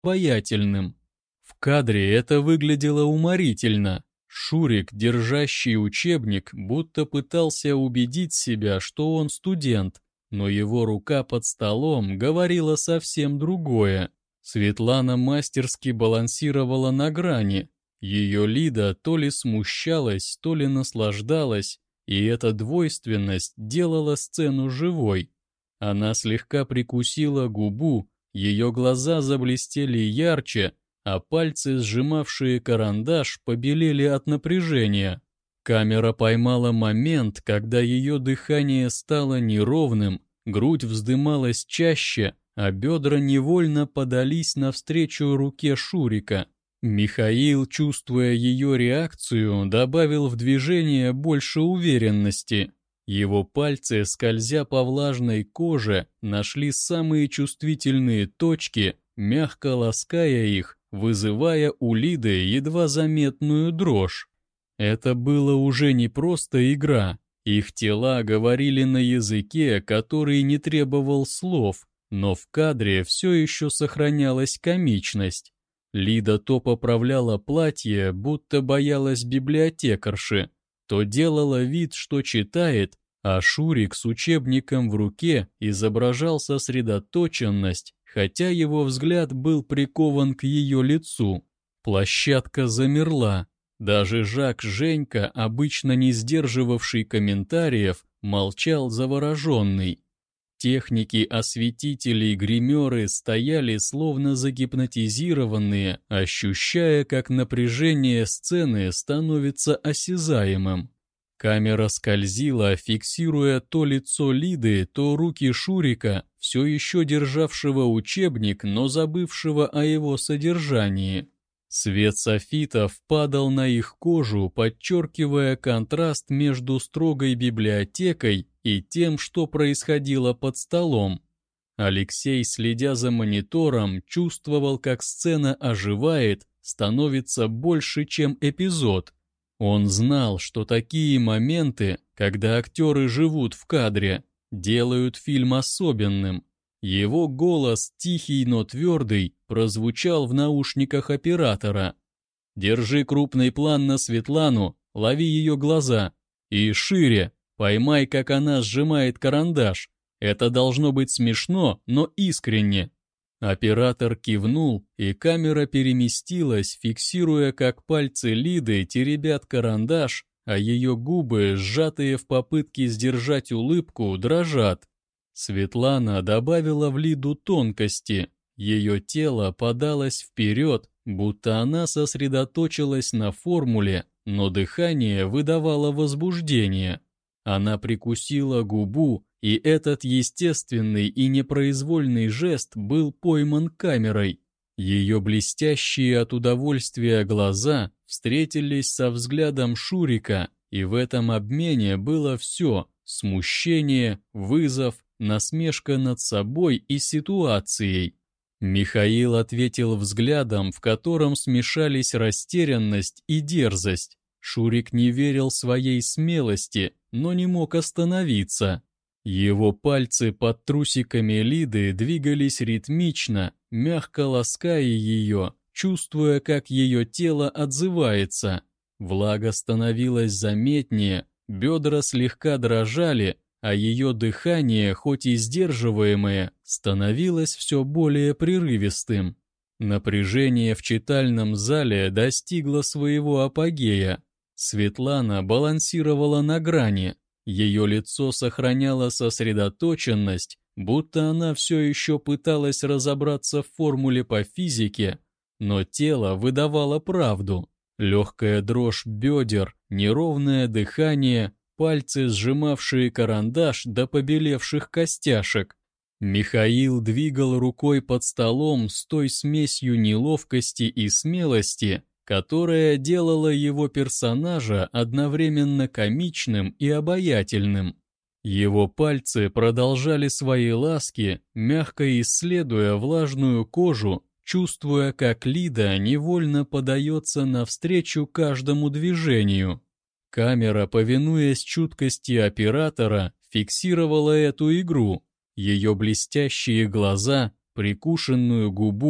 обаятельным. В кадре это выглядело уморительно. Шурик, держащий учебник, будто пытался убедить себя, что он студент, но его рука под столом говорила совсем другое. Светлана мастерски балансировала на грани. Ее Лида то ли смущалась, то ли наслаждалась, и эта двойственность делала сцену живой. Она слегка прикусила губу, ее глаза заблестели ярче, а пальцы, сжимавшие карандаш, побелели от напряжения. Камера поймала момент, когда ее дыхание стало неровным, грудь вздымалась чаще, а бедра невольно подались навстречу руке Шурика. Михаил, чувствуя ее реакцию, добавил в движение больше уверенности. Его пальцы, скользя по влажной коже, нашли самые чувствительные точки, мягко лаская их, вызывая у Лиды едва заметную дрожь. Это было уже не просто игра. Их тела говорили на языке, который не требовал слов, но в кадре все еще сохранялась комичность. Лида то поправляла платье, будто боялась библиотекарши, то делала вид, что читает, а Шурик с учебником в руке изображал сосредоточенность, хотя его взгляд был прикован к ее лицу. Площадка замерла. Даже Жак Женька, обычно не сдерживавший комментариев, молчал завороженный. Техники, осветители и гримеры стояли словно загипнотизированные, ощущая, как напряжение сцены становится осязаемым. Камера скользила, фиксируя то лицо Лиды, то руки Шурика, все еще державшего учебник, но забывшего о его содержании. Свет софитов падал на их кожу, подчеркивая контраст между строгой библиотекой и тем, что происходило под столом. Алексей, следя за монитором, чувствовал, как сцена оживает, становится больше, чем эпизод. Он знал, что такие моменты, когда актеры живут в кадре, делают фильм особенным. Его голос, тихий, но твердый, прозвучал в наушниках оператора. «Держи крупный план на Светлану, лови ее глаза. И шире, поймай, как она сжимает карандаш. Это должно быть смешно, но искренне». Оператор кивнул, и камера переместилась, фиксируя, как пальцы Лиды теребят карандаш, а ее губы, сжатые в попытке сдержать улыбку, дрожат. Светлана добавила в Лиду тонкости. Ее тело подалось вперед, будто она сосредоточилась на формуле, но дыхание выдавало возбуждение. Она прикусила губу, и этот естественный и непроизвольный жест был пойман камерой. Ее блестящие от удовольствия глаза встретились со взглядом Шурика, и в этом обмене было все — смущение, вызов, насмешка над собой и ситуацией. Михаил ответил взглядом, в котором смешались растерянность и дерзость. Шурик не верил своей смелости, но не мог остановиться. Его пальцы под трусиками Лиды двигались ритмично, мягко лаская ее, чувствуя, как ее тело отзывается. Влага становилась заметнее, бедра слегка дрожали, а ее дыхание, хоть и сдерживаемое, становилось все более прерывистым. Напряжение в читальном зале достигло своего апогея. Светлана балансировала на грани. Ее лицо сохраняло сосредоточенность, будто она все еще пыталась разобраться в формуле по физике, но тело выдавало правду. Легкая дрожь бедер, неровное дыхание, пальцы, сжимавшие карандаш до побелевших костяшек. Михаил двигал рукой под столом с той смесью неловкости и смелости, которая делала его персонажа одновременно комичным и обаятельным. Его пальцы продолжали свои ласки, мягко исследуя влажную кожу, чувствуя, как Лида невольно подается навстречу каждому движению. Камера, повинуясь чуткости оператора, фиксировала эту игру. Ее блестящие глаза, прикушенную губу,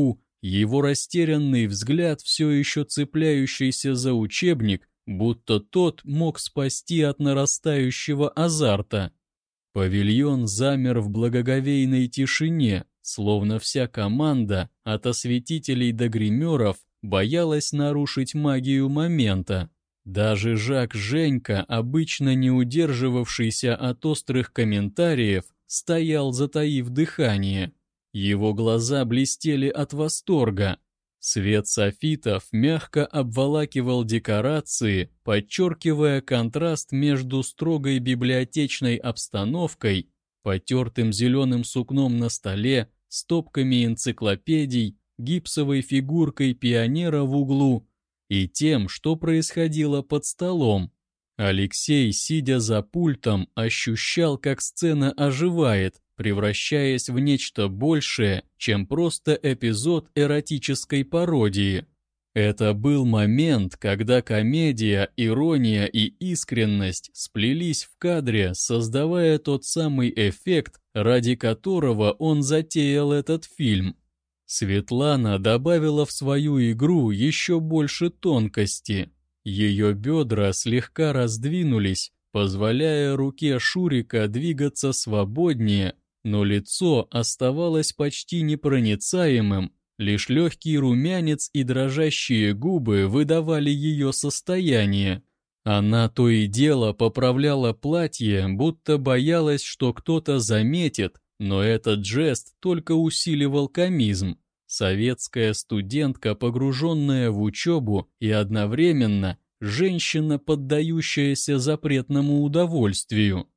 Его растерянный взгляд, все еще цепляющийся за учебник, будто тот мог спасти от нарастающего азарта. Павильон замер в благоговейной тишине, словно вся команда, от осветителей до гримеров, боялась нарушить магию момента. Даже Жак Женька, обычно не удерживавшийся от острых комментариев, стоял, затаив дыхание. Его глаза блестели от восторга. Свет софитов мягко обволакивал декорации, подчеркивая контраст между строгой библиотечной обстановкой, потертым зеленым сукном на столе, стопками энциклопедий, гипсовой фигуркой пионера в углу и тем, что происходило под столом. Алексей, сидя за пультом, ощущал, как сцена оживает, превращаясь в нечто большее, чем просто эпизод эротической пародии. Это был момент, когда комедия, ирония и искренность сплелись в кадре, создавая тот самый эффект, ради которого он затеял этот фильм. Светлана добавила в свою игру еще больше тонкости. Ее бедра слегка раздвинулись, позволяя руке Шурика двигаться свободнее, но лицо оставалось почти непроницаемым, лишь легкий румянец и дрожащие губы выдавали ее состояние. Она то и дело поправляла платье, будто боялась, что кто-то заметит, но этот жест только усиливал комизм. Советская студентка, погруженная в учебу, и одновременно женщина, поддающаяся запретному удовольствию.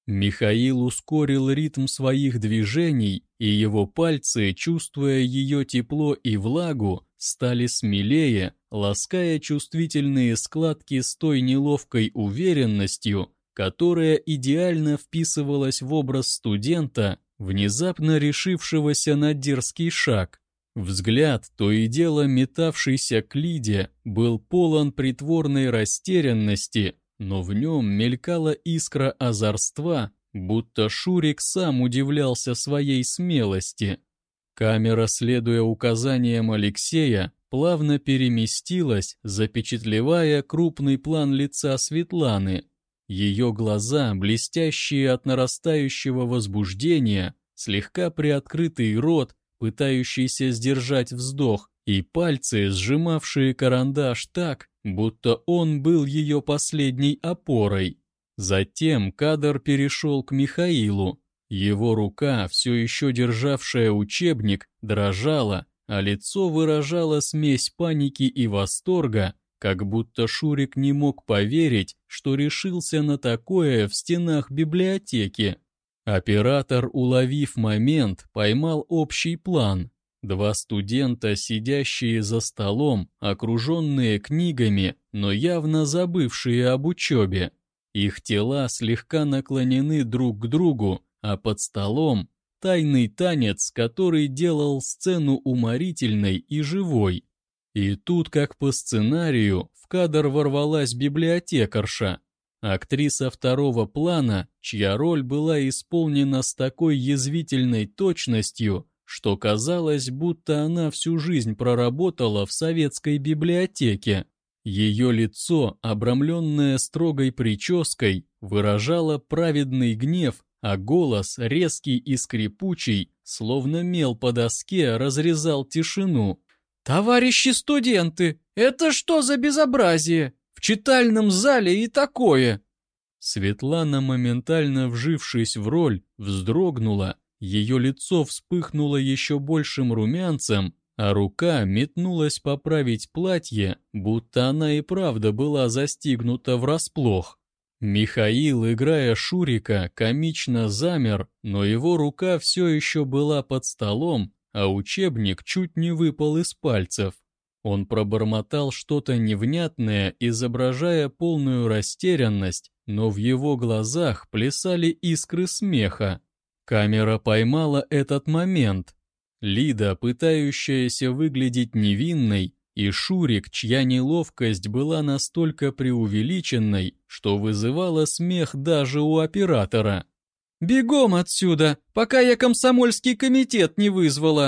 Михаил ускорил ритм своих движений, и его пальцы, чувствуя ее тепло и влагу, стали смелее, лаская чувствительные складки с той неловкой уверенностью, которая идеально вписывалась в образ студента, внезапно решившегося на дерзкий шаг. Взгляд, то и дело метавшийся к Лиде, был полон притворной растерянности, но в нем мелькала искра озорства, будто Шурик сам удивлялся своей смелости. Камера, следуя указаниям Алексея, плавно переместилась, запечатлевая крупный план лица Светланы. Ее глаза, блестящие от нарастающего возбуждения, слегка приоткрытый рот, пытающийся сдержать вздох, и пальцы, сжимавшие карандаш так, будто он был ее последней опорой. Затем кадр перешел к Михаилу. Его рука, все еще державшая учебник, дрожала, а лицо выражало смесь паники и восторга, как будто Шурик не мог поверить, что решился на такое в стенах библиотеки. Оператор, уловив момент, поймал общий план. Два студента, сидящие за столом, окруженные книгами, но явно забывшие об учебе. Их тела слегка наклонены друг к другу, а под столом тайный танец, который делал сцену уморительной и живой. И тут, как по сценарию, в кадр ворвалась библиотекарша. Актриса второго плана, чья роль была исполнена с такой язвительной точностью, что казалось, будто она всю жизнь проработала в советской библиотеке. Ее лицо, обрамленное строгой прической, выражало праведный гнев, а голос, резкий и скрипучий, словно мел по доске, разрезал тишину. «Товарищи студенты, это что за безобразие? В читальном зале и такое!» Светлана, моментально вжившись в роль, вздрогнула, ее лицо вспыхнуло еще большим румянцем, а рука метнулась поправить платье, будто она и правда была застигнута врасплох. Михаил, играя Шурика, комично замер, но его рука все еще была под столом, а учебник чуть не выпал из пальцев. Он пробормотал что-то невнятное, изображая полную растерянность, но в его глазах плясали искры смеха. Камера поймала этот момент. Лида, пытающаяся выглядеть невинной, и Шурик, чья неловкость была настолько преувеличенной, что вызывала смех даже у оператора. «Бегом отсюда, пока я комсомольский комитет не вызвала!»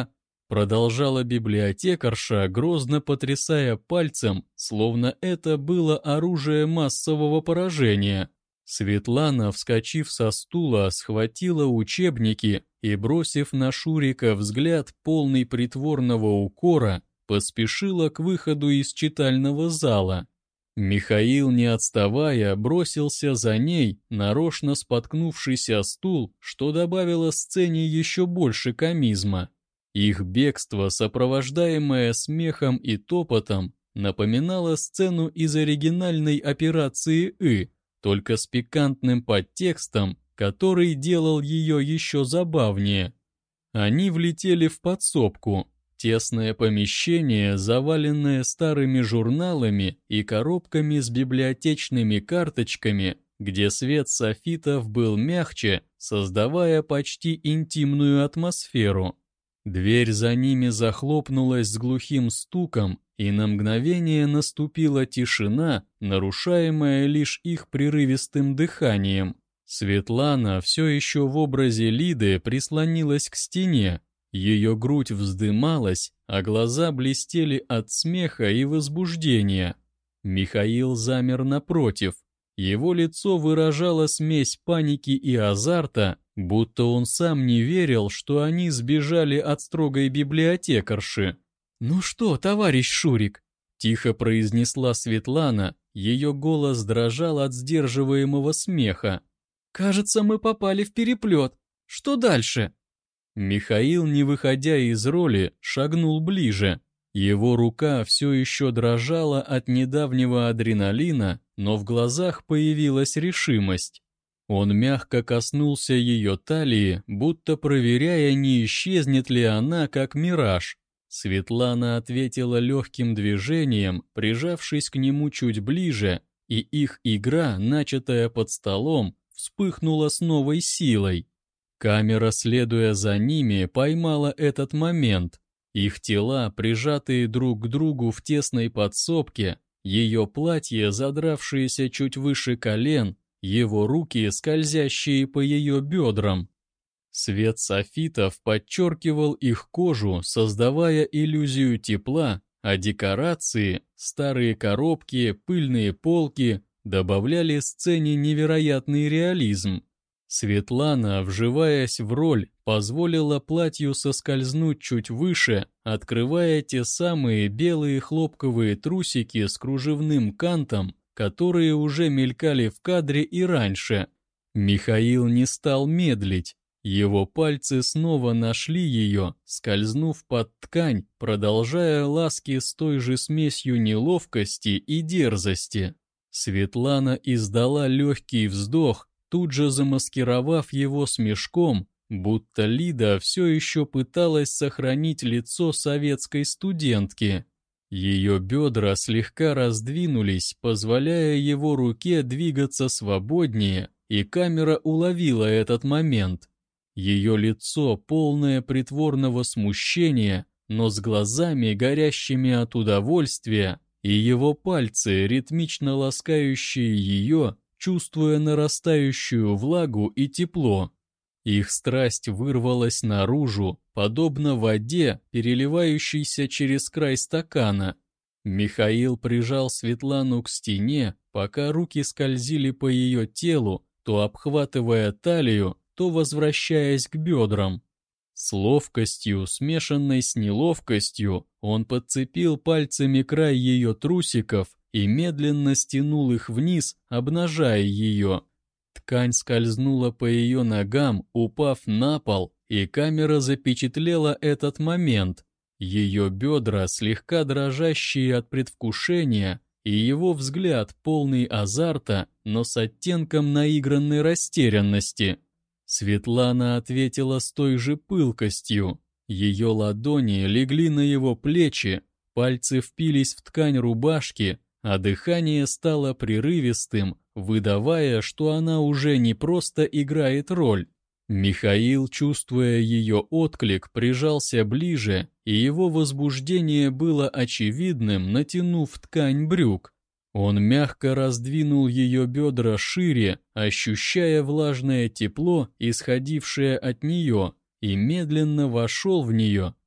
продолжала библиотекарша, грозно потрясая пальцем, словно это было оружие массового поражения. Светлана, вскочив со стула, схватила учебники и, бросив на Шурика взгляд, полный притворного укора, поспешила к выходу из читального зала. Михаил, не отставая, бросился за ней, нарочно споткнувшись о стул, что добавило сцене еще больше комизма. Их бегство, сопровождаемое смехом и топотом, напоминало сцену из оригинальной операции «И», только с пикантным подтекстом, который делал ее еще забавнее. Они влетели в подсобку. Тесное помещение, заваленное старыми журналами и коробками с библиотечными карточками, где свет софитов был мягче, создавая почти интимную атмосферу. Дверь за ними захлопнулась с глухим стуком, и на мгновение наступила тишина, нарушаемая лишь их прерывистым дыханием. Светлана все еще в образе Лиды прислонилась к стене. Ее грудь вздымалась, а глаза блестели от смеха и возбуждения. Михаил замер напротив. Его лицо выражало смесь паники и азарта, будто он сам не верил, что они сбежали от строгой библиотекарши. «Ну что, товарищ Шурик?» — тихо произнесла Светлана, ее голос дрожал от сдерживаемого смеха. «Кажется, мы попали в переплет. Что дальше?» Михаил, не выходя из роли, шагнул ближе. Его рука все еще дрожала от недавнего адреналина, но в глазах появилась решимость. Он мягко коснулся ее талии, будто проверяя, не исчезнет ли она, как мираж. Светлана ответила легким движением, прижавшись к нему чуть ближе, и их игра, начатая под столом, вспыхнула с новой силой. Камера, следуя за ними, поймала этот момент. Их тела, прижатые друг к другу в тесной подсобке, ее платье, задравшееся чуть выше колен, его руки, скользящие по ее бедрам. Свет софитов подчеркивал их кожу, создавая иллюзию тепла, а декорации, старые коробки, пыльные полки добавляли сцене невероятный реализм. Светлана, вживаясь в роль, позволила платью соскользнуть чуть выше, открывая те самые белые хлопковые трусики с кружевным кантом, которые уже мелькали в кадре и раньше. Михаил не стал медлить. Его пальцы снова нашли ее, скользнув под ткань, продолжая ласки с той же смесью неловкости и дерзости. Светлана издала легкий вздох, тут же замаскировав его смешком, будто Лида все еще пыталась сохранить лицо советской студентки. Ее бедра слегка раздвинулись, позволяя его руке двигаться свободнее, и камера уловила этот момент. Ее лицо, полное притворного смущения, но с глазами, горящими от удовольствия, и его пальцы, ритмично ласкающие ее, чувствуя нарастающую влагу и тепло. Их страсть вырвалась наружу, подобно воде, переливающейся через край стакана. Михаил прижал Светлану к стене, пока руки скользили по ее телу, то обхватывая талию, то возвращаясь к бедрам. С ловкостью, смешанной с неловкостью, он подцепил пальцами край ее трусиков и медленно стянул их вниз, обнажая ее. Ткань скользнула по ее ногам, упав на пол, и камера запечатлела этот момент. Ее бедра, слегка дрожащие от предвкушения, и его взгляд, полный азарта, но с оттенком наигранной растерянности. Светлана ответила с той же пылкостью. Ее ладони легли на его плечи, пальцы впились в ткань рубашки, а дыхание стало прерывистым, выдавая, что она уже не просто играет роль. Михаил, чувствуя ее отклик, прижался ближе, и его возбуждение было очевидным, натянув ткань брюк. Он мягко раздвинул ее бедра шире, ощущая влажное тепло, исходившее от нее, и медленно вошел в нее,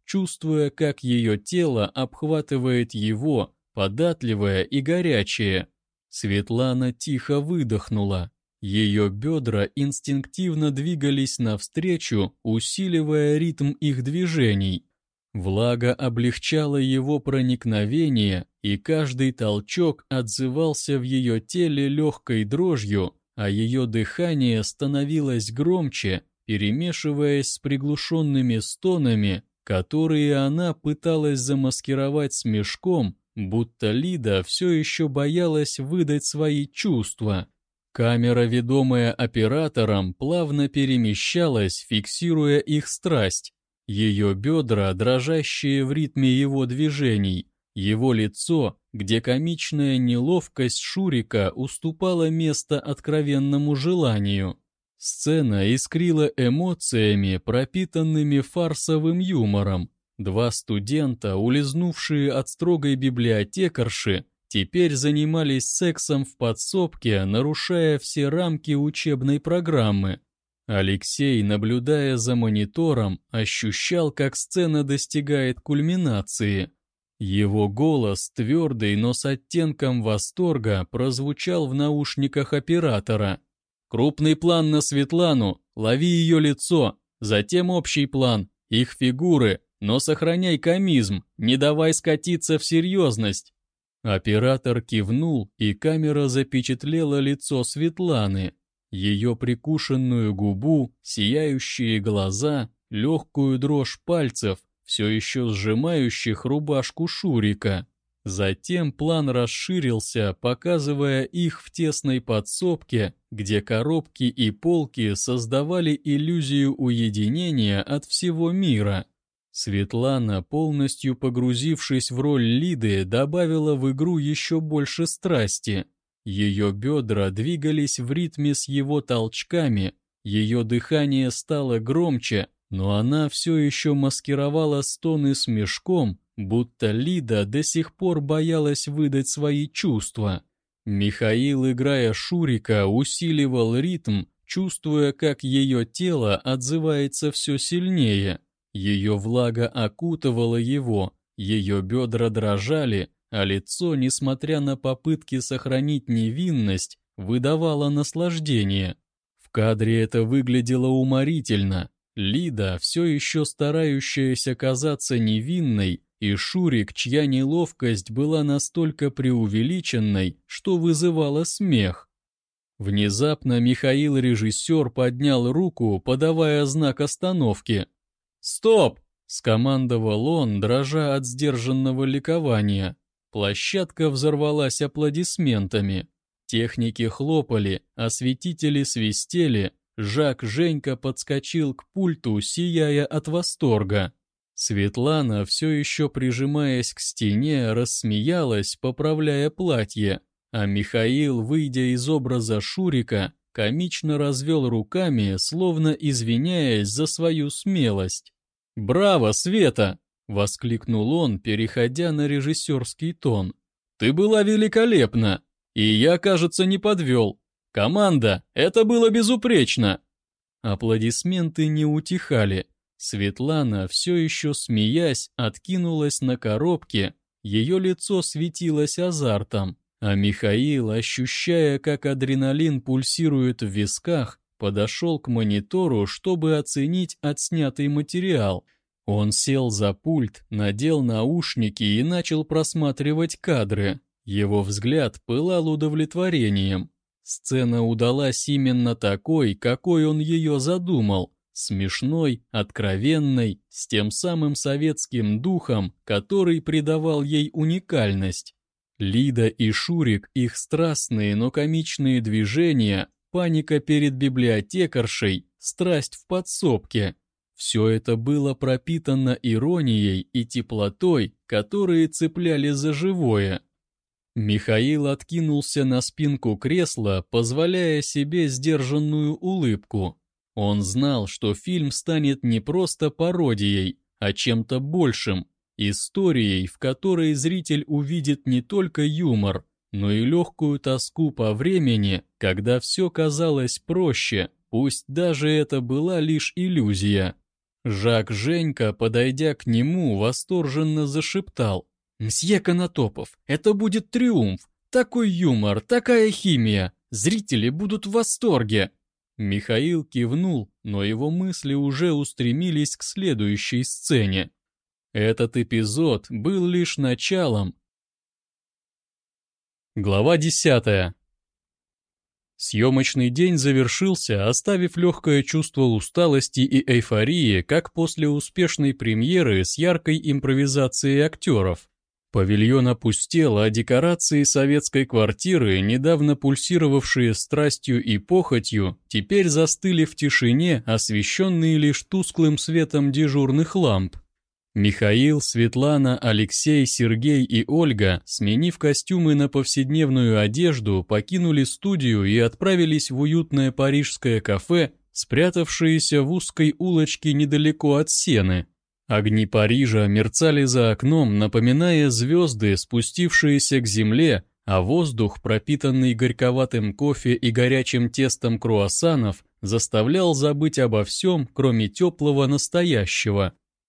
чувствуя, как ее тело обхватывает его, податливое и горячее. Светлана тихо выдохнула. Ее бедра инстинктивно двигались навстречу, усиливая ритм их движений. Влага облегчала его проникновение, и каждый толчок отзывался в ее теле легкой дрожью, а ее дыхание становилось громче, перемешиваясь с приглушенными стонами, которые она пыталась замаскировать смешком, будто Лида все еще боялась выдать свои чувства. Камера, ведомая оператором, плавно перемещалась, фиксируя их страсть. Ее бедра, дрожащие в ритме его движений, его лицо, где комичная неловкость Шурика уступала место откровенному желанию. Сцена искрила эмоциями, пропитанными фарсовым юмором. Два студента, улизнувшие от строгой библиотекарши, теперь занимались сексом в подсобке, нарушая все рамки учебной программы. Алексей, наблюдая за монитором, ощущал, как сцена достигает кульминации. Его голос, твердый, но с оттенком восторга, прозвучал в наушниках оператора. «Крупный план на Светлану, лови ее лицо, затем общий план, их фигуры, но сохраняй комизм, не давай скатиться в серьезность». Оператор кивнул, и камера запечатлела лицо Светланы. Ее прикушенную губу, сияющие глаза, легкую дрожь пальцев, все еще сжимающих рубашку Шурика. Затем план расширился, показывая их в тесной подсобке, где коробки и полки создавали иллюзию уединения от всего мира. Светлана, полностью погрузившись в роль Лиды, добавила в игру еще больше страсти. Ее бедра двигались в ритме с его толчками, ее дыхание стало громче, но она все еще маскировала стоны смешком, будто Лида до сих пор боялась выдать свои чувства. Михаил, играя Шурика, усиливал ритм, чувствуя, как ее тело отзывается все сильнее. Ее влага окутывала его, ее бедра дрожали, а лицо, несмотря на попытки сохранить невинность, выдавало наслаждение. В кадре это выглядело уморительно. Лида, все еще старающаяся казаться невинной, и Шурик, чья неловкость была настолько преувеличенной, что вызывала смех. Внезапно Михаил-режиссер поднял руку, подавая знак остановки. «Стоп!» — скомандовал он, дрожа от сдержанного ликования. Площадка взорвалась аплодисментами. Техники хлопали, осветители свистели. Жак-Женька подскочил к пульту, сияя от восторга. Светлана, все еще прижимаясь к стене, рассмеялась, поправляя платье, а Михаил, выйдя из образа Шурика, комично развел руками, словно извиняясь за свою смелость. «Браво, Света!» — воскликнул он, переходя на режиссерский тон. «Ты была великолепна, и я, кажется, не подвел. Команда, это было безупречно!» Аплодисменты не утихали. Светлана, все еще смеясь, откинулась на коробке, ее лицо светилось азартом, а Михаил, ощущая, как адреналин пульсирует в висках, подошел к монитору, чтобы оценить отснятый материал. Он сел за пульт, надел наушники и начал просматривать кадры. Его взгляд пылал удовлетворением. Сцена удалась именно такой, какой он ее задумал. Смешной, откровенной, с тем самым советским духом, который придавал ей уникальность. Лида и Шурик, их страстные, но комичные движения, паника перед библиотекаршей, страсть в подсобке. Все это было пропитано иронией и теплотой, которые цепляли за живое. Михаил откинулся на спинку кресла, позволяя себе сдержанную улыбку. Он знал, что фильм станет не просто пародией, а чем-то большим, историей, в которой зритель увидит не только юмор, но и легкую тоску по времени, когда все казалось проще, пусть даже это была лишь иллюзия. Жак Женька, подойдя к нему, восторженно зашептал: «Мсье Конотопов, это будет триумф! Такой юмор, такая химия! Зрители будут в восторге!» Михаил кивнул, но его мысли уже устремились к следующей сцене. Этот эпизод был лишь началом. Глава 10. Съемочный день завершился, оставив легкое чувство усталости и эйфории, как после успешной премьеры с яркой импровизацией актеров. Павильон опустел, а декорации советской квартиры, недавно пульсировавшие страстью и похотью, теперь застыли в тишине, освещенные лишь тусклым светом дежурных ламп. Михаил, Светлана, Алексей, Сергей и Ольга, сменив костюмы на повседневную одежду, покинули студию и отправились в уютное парижское кафе, спрятавшееся в узкой улочке недалеко от Сены. Огни Парижа мерцали за окном, напоминая звезды, спустившиеся к земле, а воздух, пропитанный горьковатым кофе и горячим тестом круассанов, заставлял забыть обо всем, кроме теплого настоящего.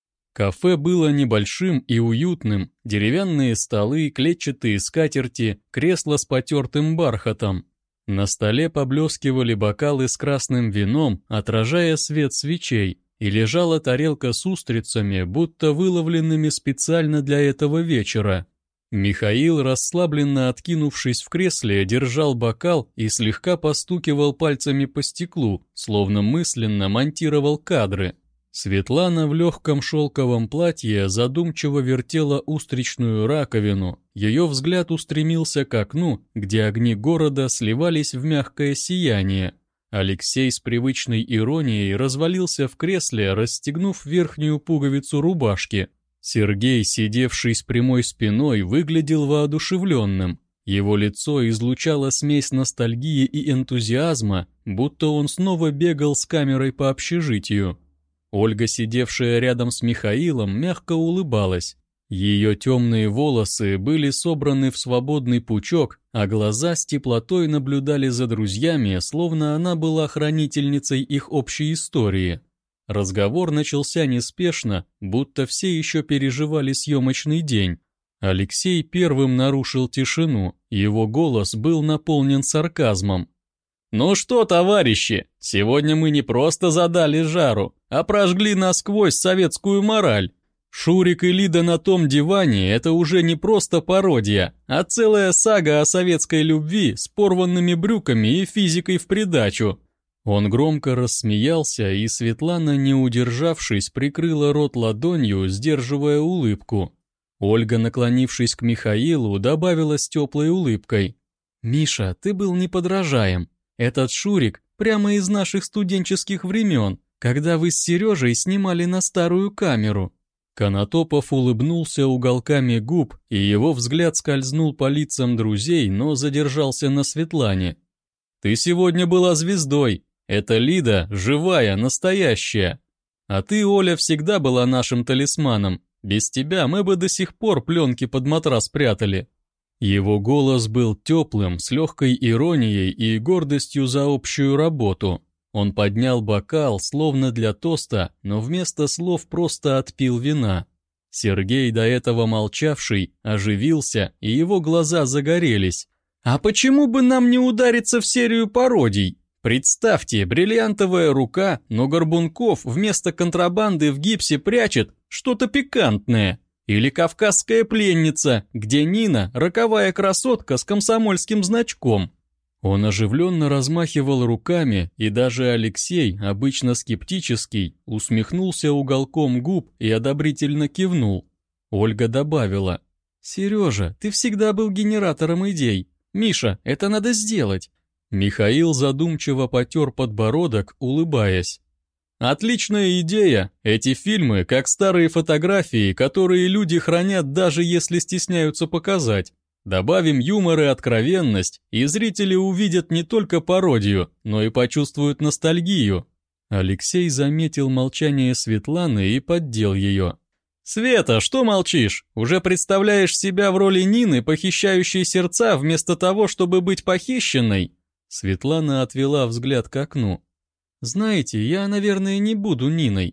Кафе было небольшим и уютным: деревянные столы, клетчатые скатерти, кресла с потертым бархатом. На столе поблескивали бокалы с красным вином, отражая свет свечей, и лежала тарелка с устрицами, будто выловленными специально для этого вечера. Михаил, расслабленно откинувшись в кресле, держал бокал и слегка постукивал пальцами по стеклу, словно мысленно монтировал кадры. Светлана в легком шелковом платье задумчиво вертела устричную раковину. Ее взгляд устремился к окну, где огни города сливались в мягкое сияние. Алексей с привычной иронией развалился в кресле, расстегнув верхнюю пуговицу рубашки. Сергей, сидевший с прямой спиной, выглядел воодушевленным. Его лицо излучало смесь ностальгии и энтузиазма, будто он снова бегал с камерой по общежитию. Ольга, сидевшая рядом с Михаилом, мягко улыбалась. Ее темные волосы были собраны в свободный пучок, а глаза с теплотой наблюдали за друзьями, словно она была хранительницей их общей истории. Разговор начался неспешно, будто все еще переживали съемочный день. Алексей первым нарушил тишину, его голос был наполнен сарказмом. «Ну что, товарищи, сегодня мы не просто задали жару, а прожгли насквозь советскую мораль. Шурик и Лида на том диване – это уже не просто пародия, а целая сага о советской любви с порванными брюками и физикой в придачу». Он громко рассмеялся, и Светлана, не удержавшись, прикрыла рот ладонью, сдерживая улыбку. Ольга, наклонившись к Михаилу, добавила с теплой улыбкой: «Миша, ты был неподражаем. Этот Шурик прямо из наших студенческих времен, когда вы с Сережей снимали на старую камеру». Конотопов улыбнулся уголками губ, и его взгляд скользнул по лицам друзей, но задержался на Светлане. «Ты сегодня была звездой. Это Лида живая, настоящая. А ты, Оля, всегда была нашим талисманом. Без тебя мы бы до сих пор пленки под матрас прятали». Его голос был теплым, с легкой иронией и гордостью за общую работу. Он поднял бокал, словно для тоста, но вместо слов просто отпил вина. Сергей, до этого молчавший, оживился, и его глаза загорелись. «А почему бы нам не удариться в серию пародий? Представьте, бриллиантовая рука, но Горбунков вместо контрабанды в гипсе прячет что-то пикантное. Или кавказская пленница, где Нина – роковая красотка с комсомольским значком». Он оживленно размахивал руками, и даже Алексей, обычно скептический, усмехнулся уголком губ и одобрительно кивнул. Ольга добавила: «Сережа, ты всегда был генератором идей. Миша, это надо сделать». Михаил задумчиво потер подбородок, улыбаясь. «Отличная идея! Эти фильмы как старые фотографии, которые люди хранят, даже если стесняются показать. Добавим юмор и откровенность, и зрители увидят не только пародию, но и почувствуют ностальгию». Алексей заметил молчание Светланы и поддел ее. «Света, что молчишь? Уже представляешь себя в роли Нины, похищающей сердца, вместо того, чтобы быть похищенной?» Светлана отвела взгляд к окну. «Знаете, я, наверное, не буду Ниной».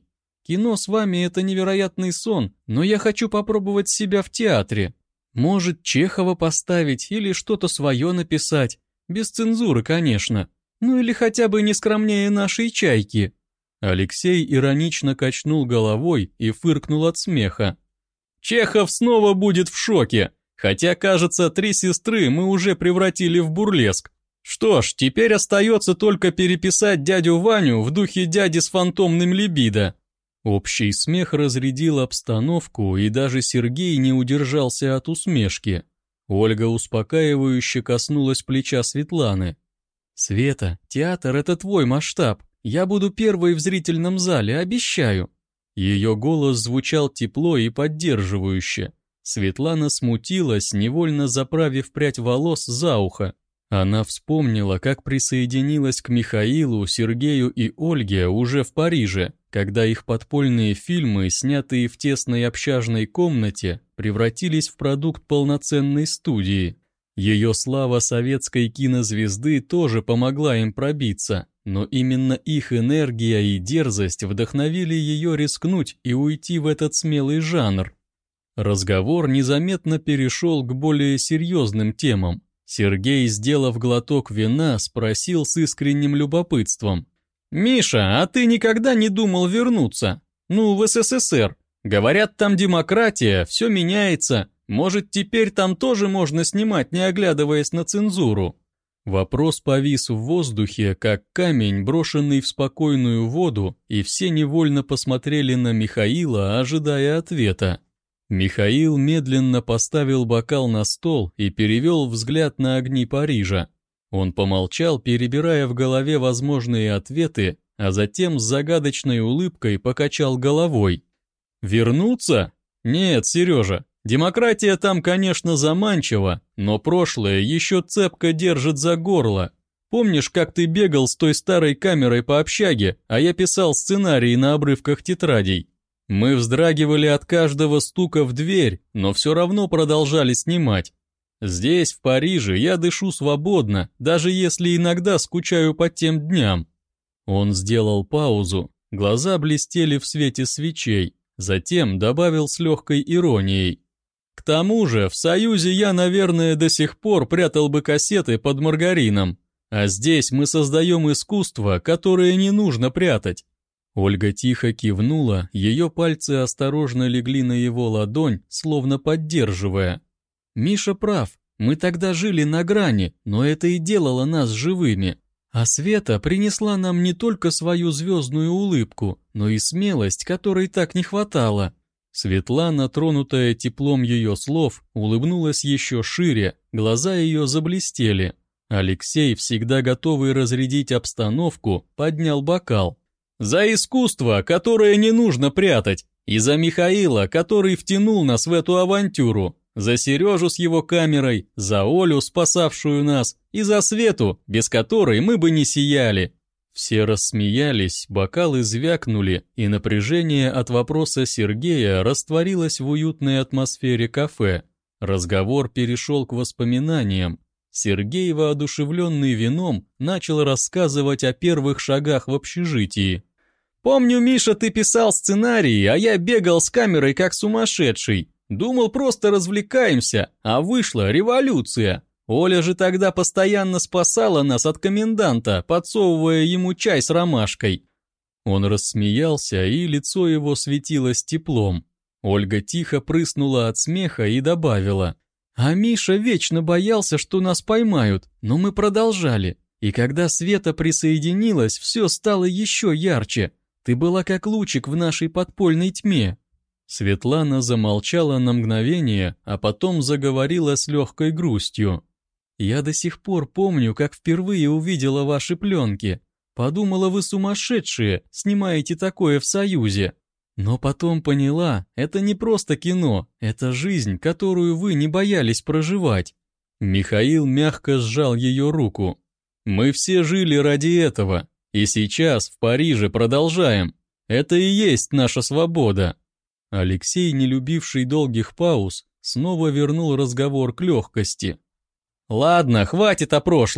Кино с вами — это невероятный сон, но я хочу попробовать себя в театре. Может, Чехова поставить или что-то свое написать. Без цензуры, конечно. Ну или хотя бы не скромнее нашей Чайки». Алексей иронично качнул головой и фыркнул от смеха. «Чехов снова будет в шоке, хотя, кажется, «Три сестры» мы уже превратили в бурлеск. Что ж, теперь остается только переписать дядю Ваню в духе дяди с фантомным либидо». Общий смех разрядил обстановку, и даже Сергей не удержался от усмешки. Ольга успокаивающе коснулась плеча Светланы. «Света, театр — это твой масштаб. Я буду первой в зрительном зале, обещаю». Ее голос звучал тепло и поддерживающе. Светлана смутилась, невольно заправив прядь волос за ухо. Она вспомнила, как присоединилась к Михаилу, Сергею и Ольге уже в Париже, когда их подпольные фильмы, снятые в тесной общажной комнате, превратились в продукт полноценной студии. Ее слава советской кинозвезды тоже помогла им пробиться, но именно их энергия и дерзость вдохновили ее рискнуть и уйти в этот смелый жанр. Разговор незаметно перешел к более серьезным темам. Сергей, сделав глоток вина, спросил с искренним любопытством. «Миша, а ты никогда не думал вернуться? Ну, в СССР. Говорят, там демократия, все меняется. Может, теперь там тоже можно снимать, не оглядываясь на цензуру?» Вопрос повис в воздухе, как камень, брошенный в спокойную воду, и все невольно посмотрели на Михаила, ожидая ответа. Михаил медленно поставил бокал на стол и перевел взгляд на огни Парижа. Он помолчал, перебирая в голове возможные ответы, а затем с загадочной улыбкой покачал головой. «Вернуться? Нет, Сережа, демократия там, конечно, заманчива, но прошлое еще цепко держит за горло. Помнишь, как ты бегал с той старой камерой по общаге, а я писал сценарии на обрывках тетрадей? Мы вздрагивали от каждого стука в дверь, но все равно продолжали снимать. Здесь, в Париже, я дышу свободно, даже если иногда скучаю по тем дням». Он сделал паузу, глаза блестели в свете свечей, затем добавил с легкой иронией. «К тому же, в Союзе я, наверное, до сих пор прятал бы кассеты под маргарином, а здесь мы создаем искусство, которое не нужно прятать». Ольга тихо кивнула, ее пальцы осторожно легли на его ладонь, словно поддерживая. «Миша прав, мы тогда жили на грани, но это и делало нас живыми. А Света принесла нам не только свою звездную улыбку, но и смелость, которой так не хватало». Светлана, тронутая теплом ее слов, улыбнулась еще шире, глаза ее заблестели. Алексей, всегда готовый разрядить обстановку, поднял бокал. «За искусство, которое не нужно прятать, и за Михаила, который втянул нас в эту авантюру, за Сережу с его камерой, за Олю, спасавшую нас, и за Свету, без которой мы бы не сияли». Все рассмеялись, бокалы звякнули, и напряжение от вопроса Сергея растворилось в уютной атмосфере кафе. Разговор перешел к воспоминаниям. Сергей, воодушевленный вином, начал рассказывать о первых шагах в общежитии. «Помню, Миша, ты писал сценарии, а я бегал с камерой как сумасшедший. Думал, просто развлекаемся, а вышла революция. Оля же тогда постоянно спасала нас от коменданта, подсовывая ему чай с ромашкой». Он рассмеялся, и лицо его светилось теплом. Ольга тихо прыснула от смеха и добавила: «А Миша вечно боялся, что нас поймают, но мы продолжали. И когда Света присоединилась, все стало еще ярче. Ты была как лучик в нашей подпольной тьме». Светлана замолчала на мгновение, а потом заговорила с легкой грустью. «Я до сих пор помню, как впервые увидела ваши пленки. Подумала, вы сумасшедшие, снимаете такое в Союзе. Но потом поняла, это не просто кино, это жизнь, которую вы не боялись проживать». Михаил мягко сжал ее руку. «Мы все жили ради этого, и сейчас в Париже продолжаем. Это и есть наша свобода». Алексей, не любивший долгих пауз, снова вернул разговор к легкости. «Ладно, хватит о прошлом.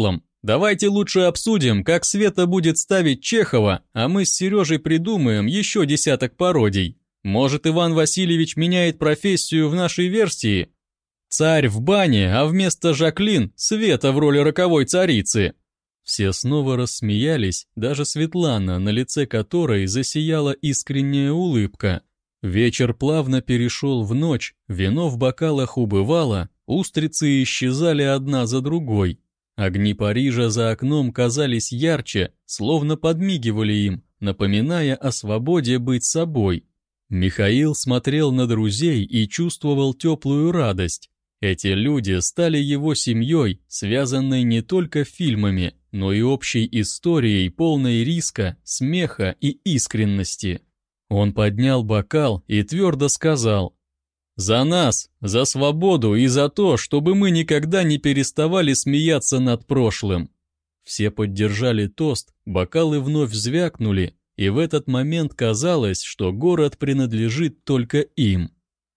Давайте лучше обсудим, как Света будет ставить Чехова, а мы с Сережей придумаем еще десяток пародий. Может, Иван Васильевич меняет профессию в нашей версии? Царь в бане, а вместо Жаклин Света в роли роковой царицы». Все снова рассмеялись, даже Светлана, на лице которой засияла искренняя улыбка. Вечер плавно перешел в ночь, вино в бокалах убывало, устрицы исчезали одна за другой. Огни Парижа за окном казались ярче, словно подмигивали им, напоминая о свободе быть собой. Михаил смотрел на друзей и чувствовал теплую радость. Эти люди стали его семьей, связанной не только фильмами, но и общей историей, полной риска, смеха и искренности. Он поднял бокал и твердо сказал: «За нас, за свободу и за то, чтобы мы никогда не переставали смеяться над прошлым». Все поддержали тост, бокалы вновь звякнули, и в этот момент казалось, что город принадлежит только им.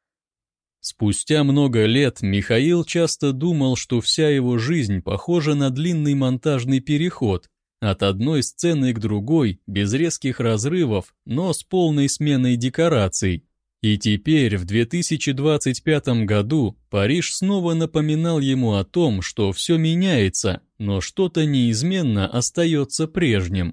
Спустя много лет Михаил часто думал, что вся его жизнь похожа на длинный монтажный переход, от одной сцены к другой, без резких разрывов, но с полной сменой декораций. И теперь, в 2025 году, Париж снова напоминал ему о том, что все меняется, но что-то неизменно остается прежним.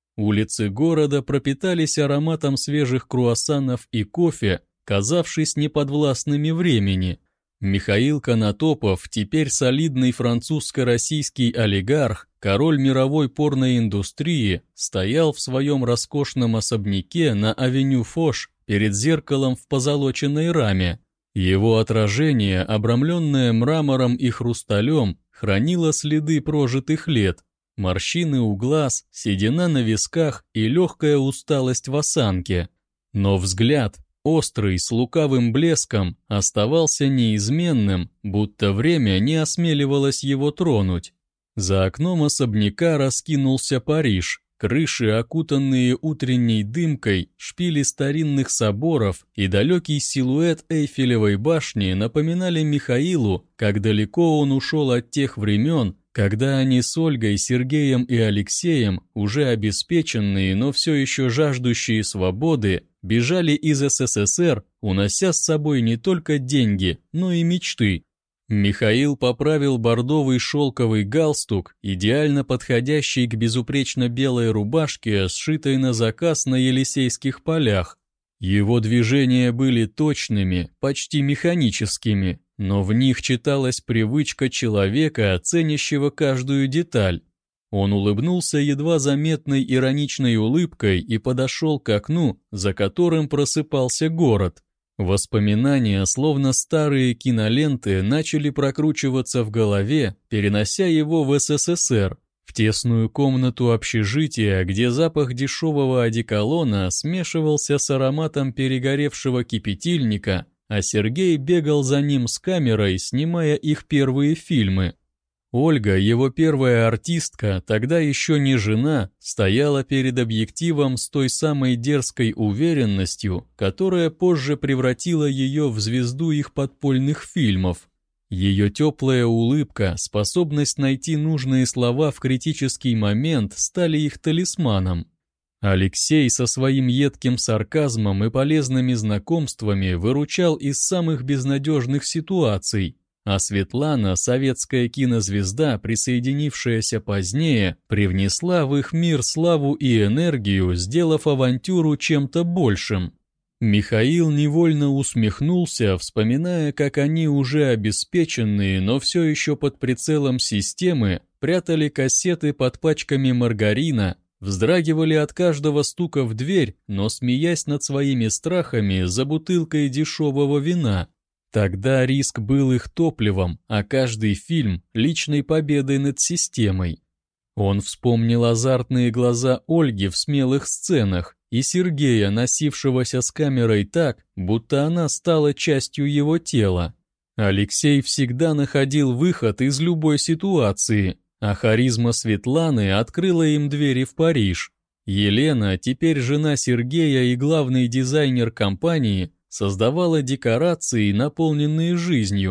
Улицы города пропитались ароматом свежих круассанов и кофе, казавшись неподвластными времени. Михаил Конотопов, теперь солидный французско-российский олигарх, король мировой порноиндустрии, стоял в своем роскошном особняке на авеню Фош перед зеркалом в позолоченной раме. Его отражение, обрамленное мрамором и хрусталем, хранило следы прожитых лет, морщины у глаз, седина на висках и легкая усталость в осанке. Но взгляд, острый, с лукавым блеском, оставался неизменным, будто время не осмеливалось его тронуть. За окном особняка раскинулся Париж, крыши, окутанные утренней дымкой, шпили старинных соборов и далекий силуэт Эйфелевой башни напоминали Михаилу, как далеко он ушел от тех времен, когда они с Ольгой, Сергеем и Алексеем, уже обеспеченные, но все еще жаждущие свободы, бежали из СССР, унося с собой не только деньги, но и мечты. Михаил поправил бордовый шелковый галстук, идеально подходящий к безупречно белой рубашке, сшитой на заказ на Елисейских полях. Его движения были точными, почти механическими, но в них читалась привычка человека, ценящего каждую деталь. Он улыбнулся едва заметной ироничной улыбкой и подошел к окну, за которым просыпался город. Воспоминания, словно старые киноленты, начали прокручиваться в голове, перенося его в СССР, в тесную комнату общежития, где запах дешевого одеколона смешивался с ароматом перегоревшего кипятильника, а Сергей бегал за ним с камерой, снимая их первые фильмы. Ольга, его первая артистка, тогда еще не жена, стояла перед объективом с той самой дерзкой уверенностью, которая позже превратила ее в звезду их подпольных фильмов. Ее теплая улыбка, способность найти нужные слова в критический момент стали их талисманом. Алексей со своим едким сарказмом и полезными знакомствами выручал из самых безнадежных ситуаций, а Светлана, советская кинозвезда, присоединившаяся позднее, привнесла в их мир славу и энергию, сделав авантюру чем-то большим. Михаил невольно усмехнулся, вспоминая, как они уже обеспеченные, но все еще под прицелом системы, прятали кассеты под пачками маргарина, вздрагивали от каждого стука в дверь, но смеясь над своими страхами за бутылкой дешевого вина. Тогда риск был их топливом, а каждый фильм — личной победой над системой. Он вспомнил азартные глаза Ольги в смелых сценах и Сергея, носившегося с камерой так, будто она стала частью его тела. Алексей всегда находил выход из любой ситуации, а харизма Светланы открыла им двери в Париж. Елена, теперь жена Сергея и главный дизайнер компании, создавала декорации, наполненные жизнью.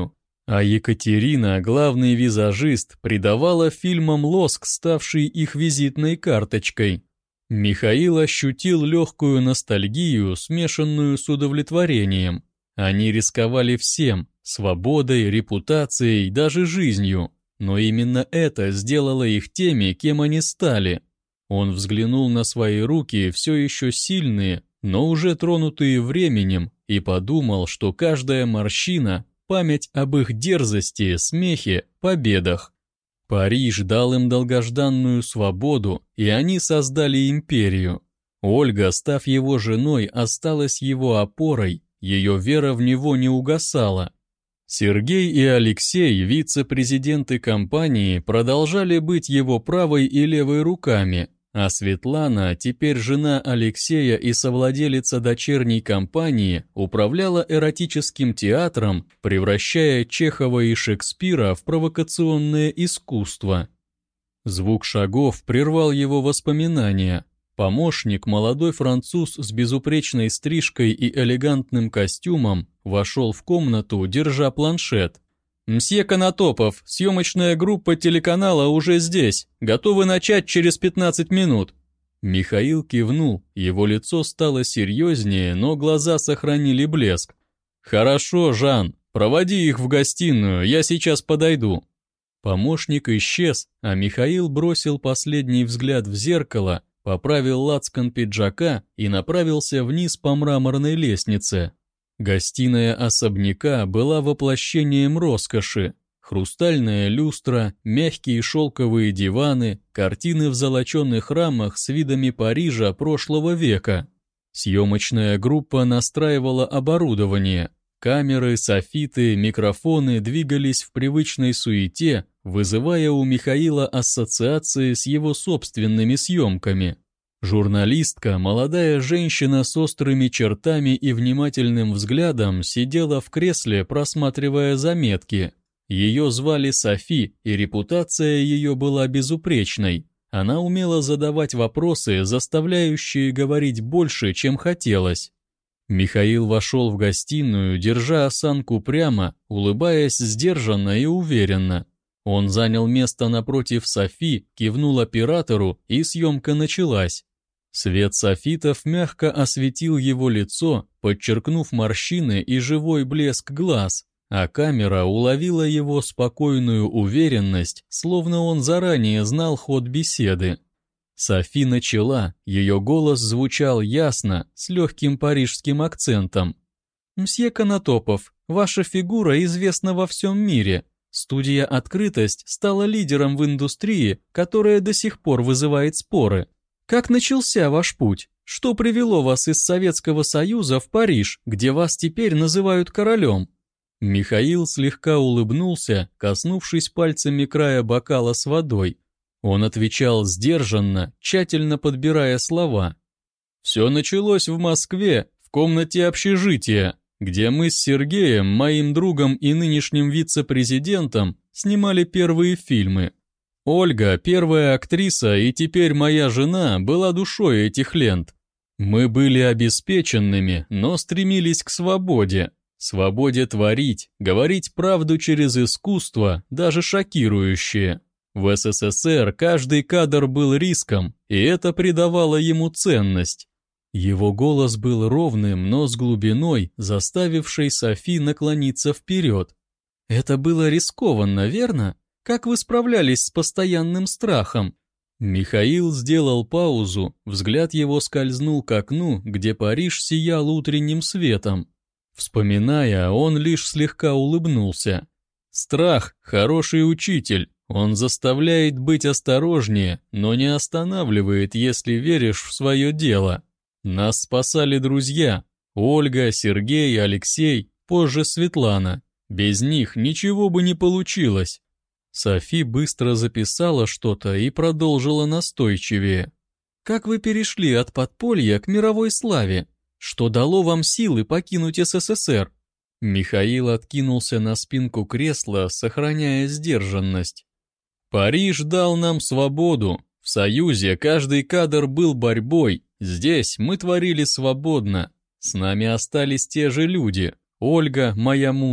А Екатерина, главный визажист, придавала фильмам лоск, ставший их визитной карточкой. Михаил ощутил легкую ностальгию, смешанную с удовлетворением. Они рисковали всем – свободой, репутацией, даже жизнью. Но именно это сделало их теми, кем они стали. Он взглянул на свои руки, все еще сильные, но уже тронутые временем, и подумал, что каждая морщина – память об их дерзости, смехе, победах. Париж дал им долгожданную свободу, и они создали империю. Ольга, став его женой, осталась его опорой, ее вера в него не угасала. Сергей и Алексей, вице-президенты компании, продолжали быть его правой и левой руками, а Светлана, теперь жена Алексея и совладелица дочерней компании, управляла эротическим театром, превращая Чехова и Шекспира в провокационное искусство. Звук шагов прервал его воспоминания. Помощник, молодой француз с безупречной стрижкой и элегантным костюмом, вошел в комнату, держа планшет. «Мсье Конотопов, съемочная группа телеканала уже здесь. Готовы начать через 15 минут». Михаил кивнул, его лицо стало серьезнее, но глаза сохранили блеск. «Хорошо, Жан, проводи их в гостиную, я сейчас подойду». Помощник исчез, а Михаил бросил последний взгляд в зеркало, поправил лацкан пиджака и направился вниз по мраморной лестнице. Гостиная особняка была воплощением роскоши. Хрустальная люстра, мягкие шелковые диваны, картины в золоченых рамах с видами Парижа прошлого века. Съемочная группа настраивала оборудование. Камеры, софиты, микрофоны двигались в привычной суете, вызывая у Михаила ассоциации с его собственными съемками. Журналистка, молодая женщина с острыми чертами и внимательным взглядом, сидела в кресле, просматривая заметки. Ее звали Софи, и репутация ее была безупречной. Она умела задавать вопросы, заставляющие говорить больше, чем хотелось. Михаил вошел в гостиную, держа осанку прямо, улыбаясь сдержанно и уверенно. Он занял место напротив Софи, кивнул оператору, и съемка началась. Свет софитов мягко осветил его лицо, подчеркнув морщины и живой блеск глаз, а камера уловила его спокойную уверенность, словно он заранее знал ход беседы. Софи начала, ее голос звучал ясно, с легким парижским акцентом. «Мсье Конотопов, ваша фигура известна во всем мире. Студия «Открытость» стала лидером в индустрии, которая до сих пор вызывает споры. Как начался ваш путь? Что привело вас из Советского Союза в Париж, где вас теперь называют королем?» Михаил слегка улыбнулся, коснувшись пальцами края бокала с водой. Он отвечал сдержанно, тщательно подбирая слова. «Все началось в Москве, в комнате общежития, где мы с Сергеем, моим другом и нынешним вице-президентом, снимали первые фильмы. Ольга, первая актриса и теперь моя жена, была душой этих лент. Мы были обеспеченными, но стремились к свободе. Свободе творить, говорить правду через искусство, даже шокирующее. В СССР каждый кадр был риском, и это придавало ему ценность. Его голос был ровным, но с глубиной, заставившей Софи наклониться вперед. «Это было рискованно, верно? Как вы справлялись с постоянным страхом?» Михаил сделал паузу, взгляд его скользнул к окну, где Париж сиял утренним светом. Вспоминая, он лишь слегка улыбнулся. «Страх – хороший учитель, он заставляет быть осторожнее, но не останавливает, если веришь в свое дело. Нас спасали друзья – Ольга, Сергей, Алексей, позже Светлана. Без них ничего бы не получилось». Софи быстро записала что-то и продолжила настойчивее. «Как вы перешли от подполья к мировой славе? Что дало вам силы покинуть СССР?» Михаил откинулся на спинку кресла, сохраняя сдержанность. «Париж дал нам свободу. В Союзе каждый кадр был борьбой. Здесь мы творили свободно. С нами остались те же люди. Ольга, моя муза,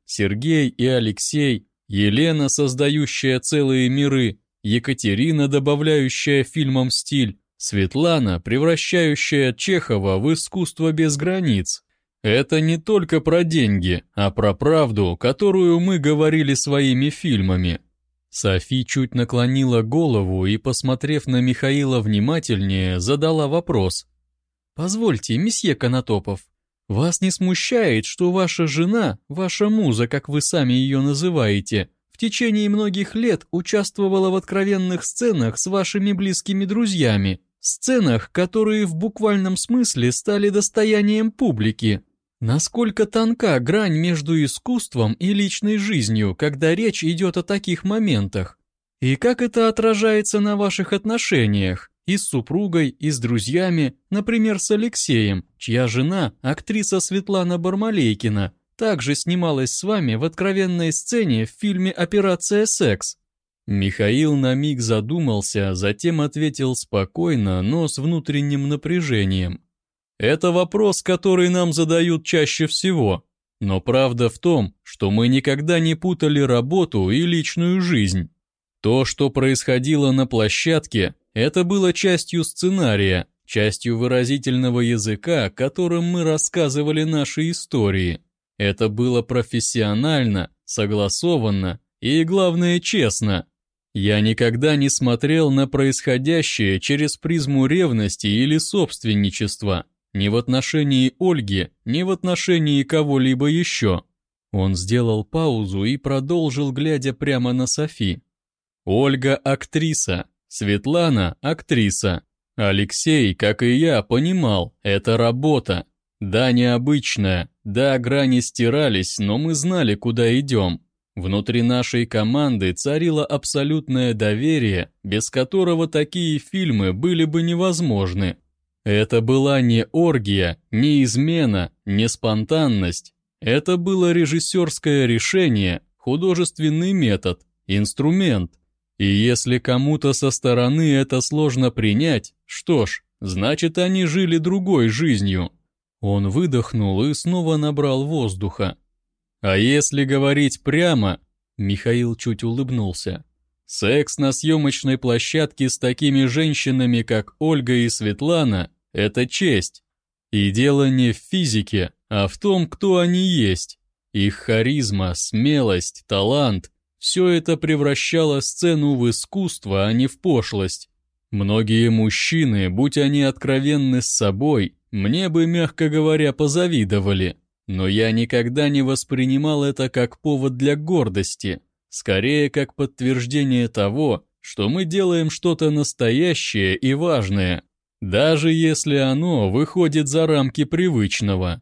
Сергей и Алексей, Елена, создающая целые миры, Екатерина, добавляющая фильмам стиль, Светлана, превращающая Чехова в искусство без границ. Это не только про деньги, а про правду, которую мы говорили своими фильмами. Софи чуть наклонила голову и, посмотрев на Михаила внимательнее, задала вопрос. «Позвольте, месье Конотопов, вас не смущает, что ваша жена, ваша муза, как вы сами ее называете, в течение многих лет участвовала в откровенных сценах с вашими близкими друзьями, сценах, которые в буквальном смысле стали достоянием публики? Насколько тонка грань между искусством и личной жизнью, когда речь идет о таких моментах? И как это отражается на ваших отношениях? И с супругой, и с друзьями, например, с Алексеем, чья жена, актриса Светлана Бармалейкина, также снималась с вами в откровенной сцене в фильме «Операция Секс». Михаил на миг задумался, затем ответил спокойно, но с внутренним напряжением. Это вопрос, который нам задают чаще всего. Но правда в том, что мы никогда не путали работу и личную жизнь. То, что происходило на площадке, это было частью сценария, частью выразительного языка, которым мы рассказывали наши истории. Это было профессионально, согласованно и, главное, честно. Я никогда не смотрел на происходящее через призму ревности или собственничества, ни в отношении Ольги, ни в отношении кого-либо еще. Он сделал паузу и продолжил, глядя прямо на Софи. Ольга – актриса, Светлана – актриса. Алексей, как и я, понимал, это работа. Да, необычная, да, грани стирались, но мы знали, куда идем. Внутри нашей команды царило абсолютное доверие, без которого такие фильмы были бы невозможны. Это была не оргия, не измена, не спонтанность. Это было режиссерское решение, художественный метод, инструмент. И если кому-то со стороны это сложно принять, что ж, значит, они жили другой жизнью. Он выдохнул и снова набрал воздуха. А если говорить прямо, Михаил чуть улыбнулся, секс на съемочной площадке с такими женщинами, как Ольга и Светлана, это честь. И дело не в физике, а в том, кто они есть. Их харизма, смелость, талант – все это превращало сцену в искусство, а не в пошлость. Многие мужчины, будь они откровенны с собой, мне бы, мягко говоря, позавидовали. Но я никогда не воспринимал это как повод для гордости, скорее как подтверждение того, что мы делаем что-то настоящее и важное, даже если оно выходит за рамки привычного.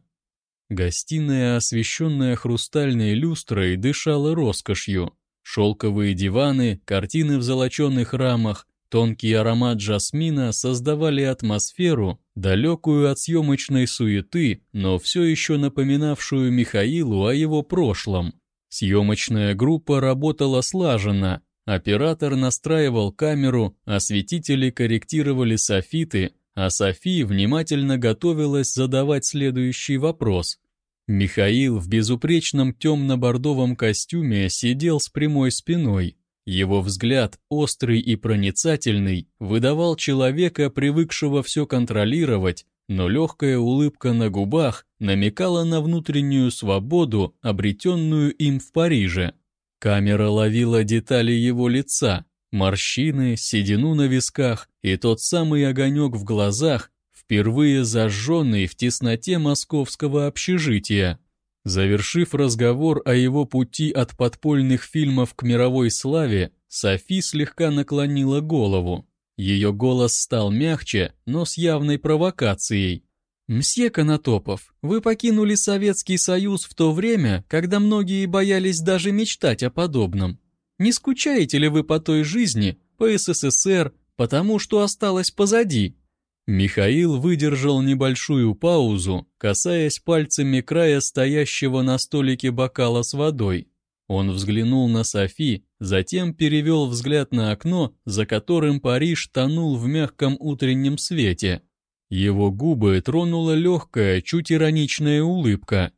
Гостиная, освещенная хрустальной люстрой, дышала роскошью. Шелковые диваны, картины в золоченых рамах, тонкий аромат жасмина создавали атмосферу, далекую от съемочной суеты, но все еще напоминавшую Михаилу о его прошлом. Съемочная группа работала слаженно, оператор настраивал камеру, осветители корректировали софиты, а Софи внимательно готовилась задавать следующий вопрос. Михаил в безупречном темно-бордовом костюме сидел с прямой спиной. Его взгляд, острый и проницательный, выдавал человека, привыкшего все контролировать, но легкая улыбка на губах намекала на внутреннюю свободу, обретенную им в Париже. Камера ловила детали его лица, морщины, седину на висках и тот самый огонек в глазах, впервые зажженный в тесноте московского общежития. Завершив разговор о его пути от подпольных фильмов к мировой славе, Софи слегка наклонила голову. Ее голос стал мягче, но с явной провокацией. «Мсье Конотопов, вы покинули Советский Союз в то время, когда многие боялись даже мечтать о подобном. Не скучаете ли вы по той жизни, по СССР, потому что осталось позади?» Михаил выдержал небольшую паузу, касаясь пальцами края стоящего на столике бокала с водой. Он взглянул на Софи, затем перевел взгляд на окно, за которым Париж тонул в мягком утреннем свете. Его губы тронула легкая, чуть ироничная улыбка.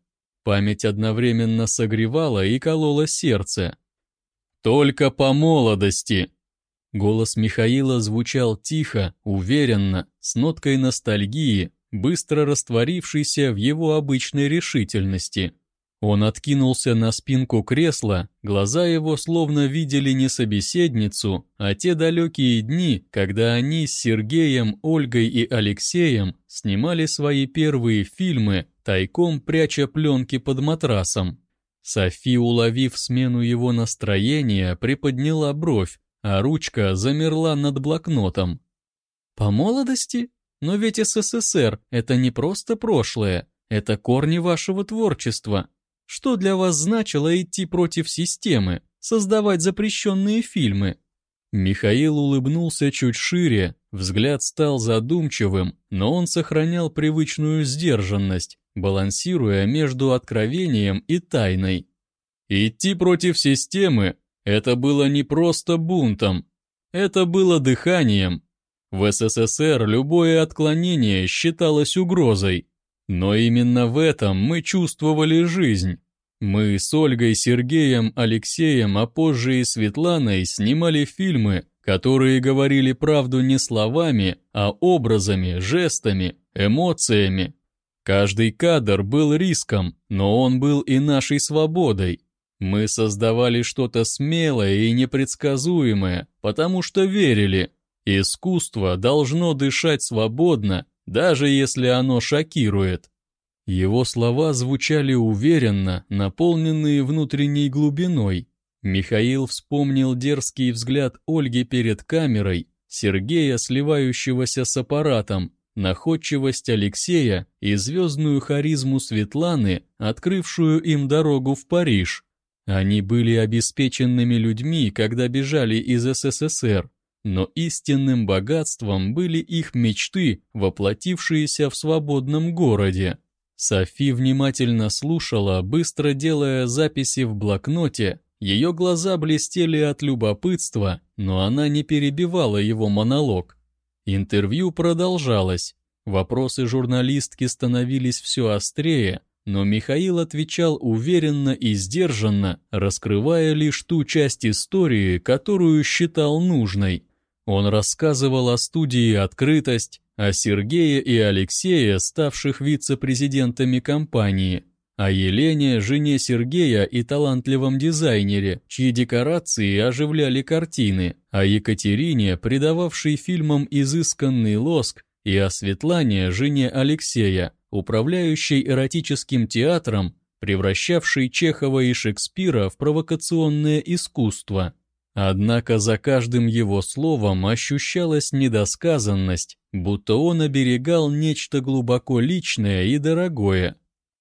Память одновременно согревала и колола сердце. «Только по молодости!» Голос Михаила звучал тихо, уверенно, с ноткой ностальгии, быстро растворившейся в его обычной решительности. Он откинулся на спинку кресла, глаза его словно видели не собеседницу, а те далекие дни, когда они с Сергеем, Ольгой и Алексеем снимали свои первые фильмы, тайком пряча пленки под матрасом. Софи, уловив смену его настроения, приподняла бровь, а ручка замерла над блокнотом. «По молодости? Но ведь СССР — это не просто прошлое, это корни вашего творчества. Что для вас значило идти против системы, создавать запрещенные фильмы?» Михаил улыбнулся чуть шире, взгляд стал задумчивым, но он сохранял привычную сдержанность, балансируя между откровением и тайной. Идти против системы — это было не просто бунтом, это было дыханием. В СССР любое отклонение считалось угрозой. Но именно в этом мы чувствовали жизнь. Мы с Ольгой, Сергеем, Алексеем, а позже и Светланой снимали фильмы, которые говорили правду не словами, а образами, жестами, эмоциями. Каждый кадр был риском, но он был и нашей свободой. Мы создавали что-то смелое и непредсказуемое, потому что верили. Искусство должно дышать свободно, даже если оно шокирует. Его слова звучали уверенно, наполненные внутренней глубиной. Михаил вспомнил дерзкий взгляд Ольги перед камерой, Сергея, сливающегося с аппаратом, находчивость Алексея и звездную харизму Светланы, открывшую им дорогу в Париж. Они были обеспеченными людьми, когда бежали из СССР. Но истинным богатством были их мечты, воплотившиеся в свободном городе. Софи внимательно слушала, быстро делая записи в блокноте. Ее глаза блестели от любопытства, но она не перебивала его монолог. Интервью продолжалось. Вопросы журналистки становились все острее, но Михаил отвечал уверенно и сдержанно, раскрывая лишь ту часть истории, которую считал нужной. Он рассказывал о студии «Открытость», о Сергее и Алексее, ставших вице-президентами компании, о Елене, жене Сергея и талантливом дизайнере, чьи декорации оживляли картины, о Екатерине, придававшей фильмам изысканный лоск, и о Светлане, жене Алексея, управляющей эротическим театром, превращавшей Чехова и Шекспира в провокационное искусство. Однако за каждым его словом ощущалась недосказанность, будто он оберегал нечто глубоко личное и дорогое.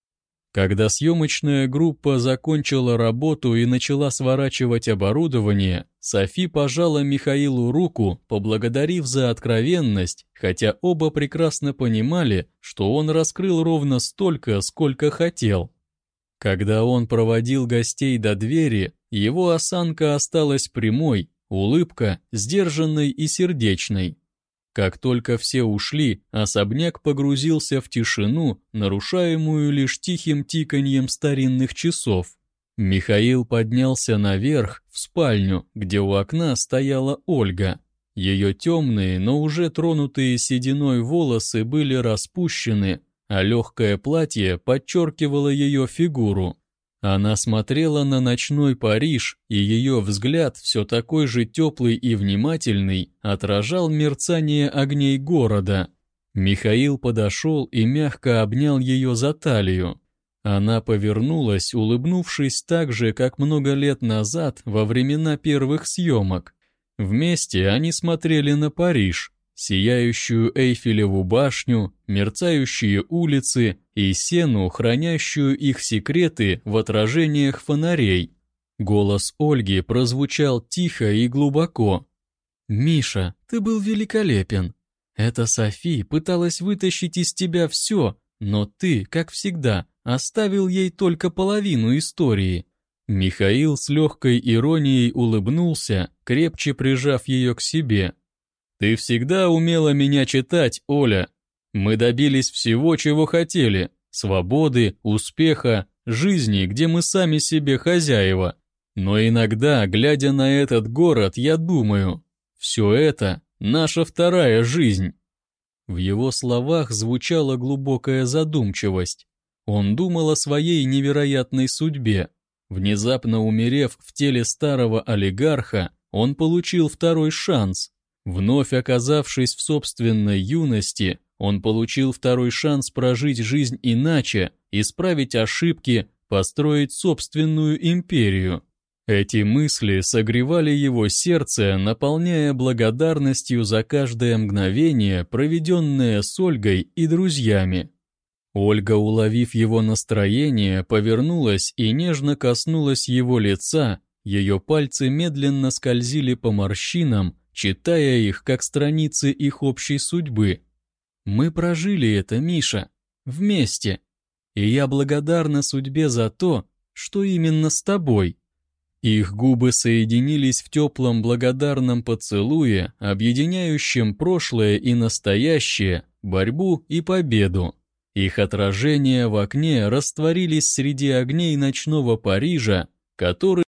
Когда съемочная группа закончила работу и начала сворачивать оборудование, Софи пожала Михаилу руку, поблагодарив за откровенность, хотя оба прекрасно понимали, что он раскрыл ровно столько, сколько хотел. Когда он проводил гостей до двери, его осанка осталась прямой, улыбка сдержанной и сердечной. Как только все ушли, особняк погрузился в тишину, нарушаемую лишь тихим тиканьем старинных часов. Михаил поднялся наверх, в спальню, где у окна стояла Ольга. Ее темные, но уже тронутые сединой волосы были распущены, а легкое платье подчеркивало ее фигуру. Она смотрела на ночной Париж, и ее взгляд, все такой же теплый и внимательный, отражал мерцание огней города. Михаил подошел и мягко обнял ее за талию. Она повернулась, улыбнувшись так же, как много лет назад, во времена первых съемок. Вместе они смотрели на Париж, сияющую Эйфелеву башню, мерцающие улицы и сену, хранящую их секреты в отражениях фонарей. Голос Ольги прозвучал тихо и глубоко. «Миша, ты был великолепен. Эта Софи пыталась вытащить из тебя все, но ты, как всегда, оставил ей только половину истории». Михаил с легкой иронией улыбнулся, крепче прижав ее к себе. «Ты всегда умела меня читать, Оля. Мы добились всего, чего хотели. Свободы, успеха, жизни, где мы сами себе хозяева. Но иногда, глядя на этот город, я думаю, все это наша вторая жизнь». В его словах звучала глубокая задумчивость. Он думал о своей невероятной судьбе. Внезапно умерев в теле старого олигарха, он получил второй шанс. Вновь оказавшись в собственной юности, он получил второй шанс прожить жизнь иначе, исправить ошибки, построить собственную империю. Эти мысли согревали его сердце, наполняя благодарностью за каждое мгновение, проведенное с Ольгой и друзьями. Ольга, уловив его настроение, повернулась и нежно коснулась его лица, ее пальцы медленно скользили по морщинам, читая их как страницы их общей судьбы. «Мы прожили это, Миша, вместе, и я благодарна судьбе за то, что именно с тобой». Их губы соединились в теплом благодарном поцелуе, объединяющем прошлое и настоящее, борьбу и победу. Их отражения в окне растворились среди огней ночного Парижа, который